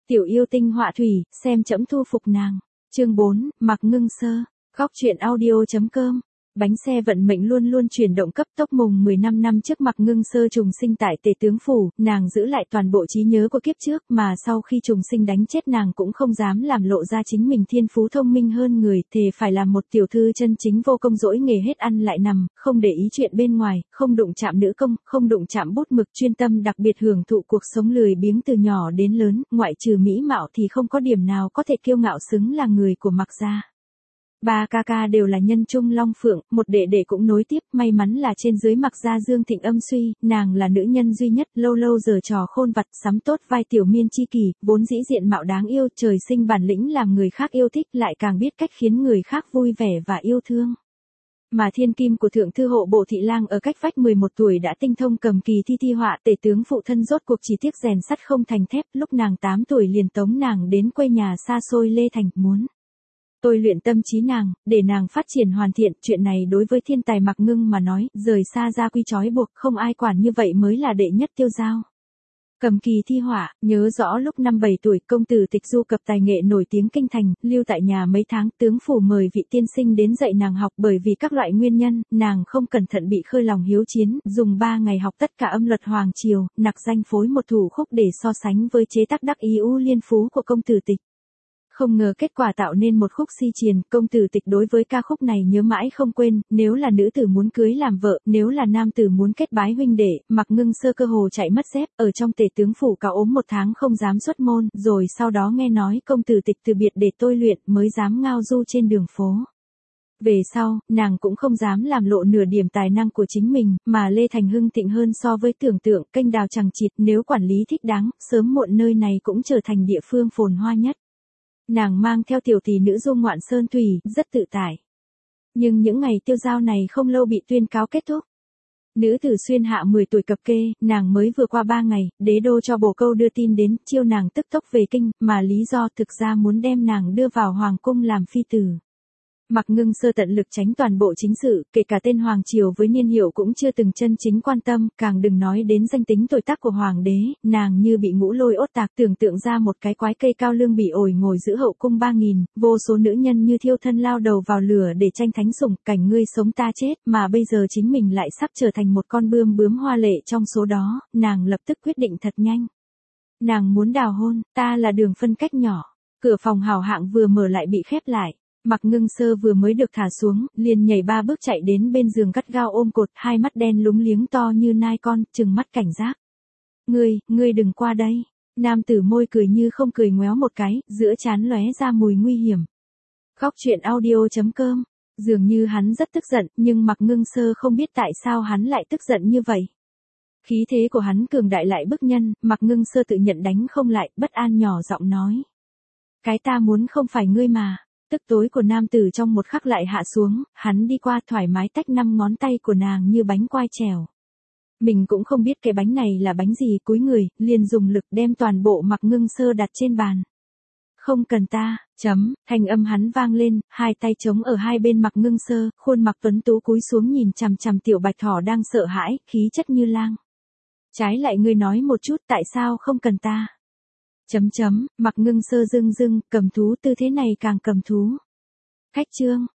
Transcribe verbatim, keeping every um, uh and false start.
Tiểu yêu tinh họa thủy, xem trẫm thu phục nàng. Chương bốn, Mặc Ngưng Sơ. Góc truyện audio.com. Bánh xe vận mệnh luôn luôn chuyển động cấp tốc. Mùng mười lăm năm trước Mặc Ngưng Sơ trùng sinh tại Tề Tướng Phủ, nàng giữ lại toàn bộ trí nhớ của kiếp trước, mà sau khi trùng sinh đánh chết nàng cũng không dám làm lộ ra chính mình thiên phú thông minh hơn người, thề phải làm một tiểu thư chân chính vô công dỗi nghề hết ăn lại nằm, không để ý chuyện bên ngoài, không đụng chạm nữ công, không đụng chạm bút mực, chuyên tâm đặc biệt hưởng thụ cuộc sống lười biếng từ nhỏ đến lớn, ngoại trừ mỹ mạo thì không có điểm nào có thể kiêu ngạo xứng là người của Mặc gia. Ba ca ca đều là nhân trung long phượng, một đệ đệ cũng nối tiếp, may mắn là trên dưới Mặc gia Dương thịnh âm suy, nàng là nữ nhân duy nhất, lâu lâu giờ trò khôn vặt, sắm tốt vai tiểu miên chi kỳ, vốn dĩ diện mạo đáng yêu, trời sinh bản lĩnh làm người khác yêu thích, lại càng biết cách khiến người khác vui vẻ và yêu thương. Mà thiên kim của thượng thư hộ bộ thị lang ở cách vách mười một tuổi đã tinh thông cầm kỳ thi thi họa, Tể tướng phụ thân rốt cuộc chỉ tiếc rèn sắt không thành thép, lúc nàng tám tuổi liền tống nàng đến quê nhà xa xôi Lê Thành, muốn tôi luyện tâm trí nàng, để nàng phát triển hoàn thiện. Chuyện này đối với thiên tài Mặc Ngưng mà nói, rời xa gia quy trói buộc, không ai quản như vậy mới là đệ nhất tiêu dao. Cầm kỳ thi họa, nhớ rõ lúc năm bảy tuổi, công tử Tịch Du cập tài nghệ nổi tiếng kinh thành, lưu tại nhà mấy tháng, tướng phủ mời vị tiên sinh đến dạy nàng học, bởi vì các loại nguyên nhân, nàng không cẩn thận bị khơi lòng hiếu chiến, dùng ba ngày học tất cả âm luật hoàng triều, nặc danh phối một thủ khúc để so sánh với chế tác đắc ý U Liên Phú của công tử Tịch. Không ngờ kết quả tạo nên một khúc si triền, công tử Tịch đối với ca khúc này nhớ mãi không quên, nếu là nữ tử muốn cưới làm vợ, nếu là nam tử muốn kết bái huynh đệ, Mặc Ngưng Sơ cơ hồ chạy mất dép, ở trong Tề tướng phủ cả ốm một tháng không dám xuất môn, rồi sau đó nghe nói công tử Tịch từ biệt để tôi luyện, mới dám ngao du trên đường phố. Về sau, nàng cũng không dám làm lộ nửa điểm tài năng của chính mình, mà Lê Thành hưng thịnh hơn so với tưởng tượng, kênh đào chằng chịt, nếu quản lý thích đáng, sớm muộn nơi này cũng trở thành địa phương phồn hoa nhất. Nàng mang theo tiểu tỷ nữ du ngoạn sơn thủy, rất tự tại. Nhưng những ngày tiêu giao này không lâu bị tuyên cáo kết thúc. Nữ tử xuyên hạ mười tuổi cập kê, nàng mới vừa qua ba ngày, đế đô cho bổ câu đưa tin đến, chiêu nàng tức tốc về kinh, mà lý do thực ra muốn đem nàng đưa vào hoàng cung làm phi tử. Mặc Ngưng Sơ tận lực tránh toàn bộ chính sự, kể cả tên hoàng triều với niên hiệu cũng chưa từng chân chính quan tâm, càng đừng nói đến danh tính tuổi tác của hoàng đế, nàng như bị ngũ lôi ốt tạc, tưởng tượng ra một cái quái cây cao lương bị ổi ngồi giữ hậu cung ba nghìn, vô số nữ nhân như thiêu thân lao đầu vào lửa để tranh thánh sủng, cảnh ngươi sống ta chết, mà bây giờ chính mình lại sắp trở thành một con bươm bướm hoa lệ trong số đó, nàng lập tức quyết định thật nhanh. Nàng muốn đào hôn, ta là đường phân cách nhỏ, cửa phòng hào hạng vừa mở lại bị khép lại. Mặc Ngưng Sơ vừa mới được thả xuống, liền nhảy ba bước chạy đến bên giường gắt gao ôm cột, hai mắt đen lúng liếng to như nai con, trừng mắt cảnh giác. Ngươi, ngươi đừng qua đây. Nam tử môi cười như không cười ngoéo một cái, giữa trán lóe ra mùi nguy hiểm. Góc truyện audio.com. Dường như hắn rất tức giận, nhưng Mặc Ngưng Sơ không biết tại sao hắn lại tức giận như vậy. Khí thế của hắn cường đại lại bức nhân, Mặc Ngưng Sơ tự nhận đánh không lại, bất an nhỏ giọng nói. Cái ta muốn không phải ngươi mà. Tức tối của nam tử trong một khắc lại hạ xuống, hắn đi qua thoải mái tách năm ngón tay của nàng như bánh quai trèo. Mình cũng không biết cái bánh này là bánh gì, cúi người, liền dùng lực đem toàn bộ Mặc Ngưng Sơ đặt trên bàn. Không cần ta, chấm, thanh âm hắn vang lên, hai tay trống ở hai bên Mặc Ngưng Sơ, khuôn mặt tuấn tú cúi xuống nhìn chằm chằm tiểu bạch thỏ đang sợ hãi, khí chất như lang. Trái lại ngươi nói một chút tại sao không cần ta. Chấm chấm, Mặc Ngưng Sơ dưng dưng, cầm thú tư thế này càng cầm thú. Khách trương,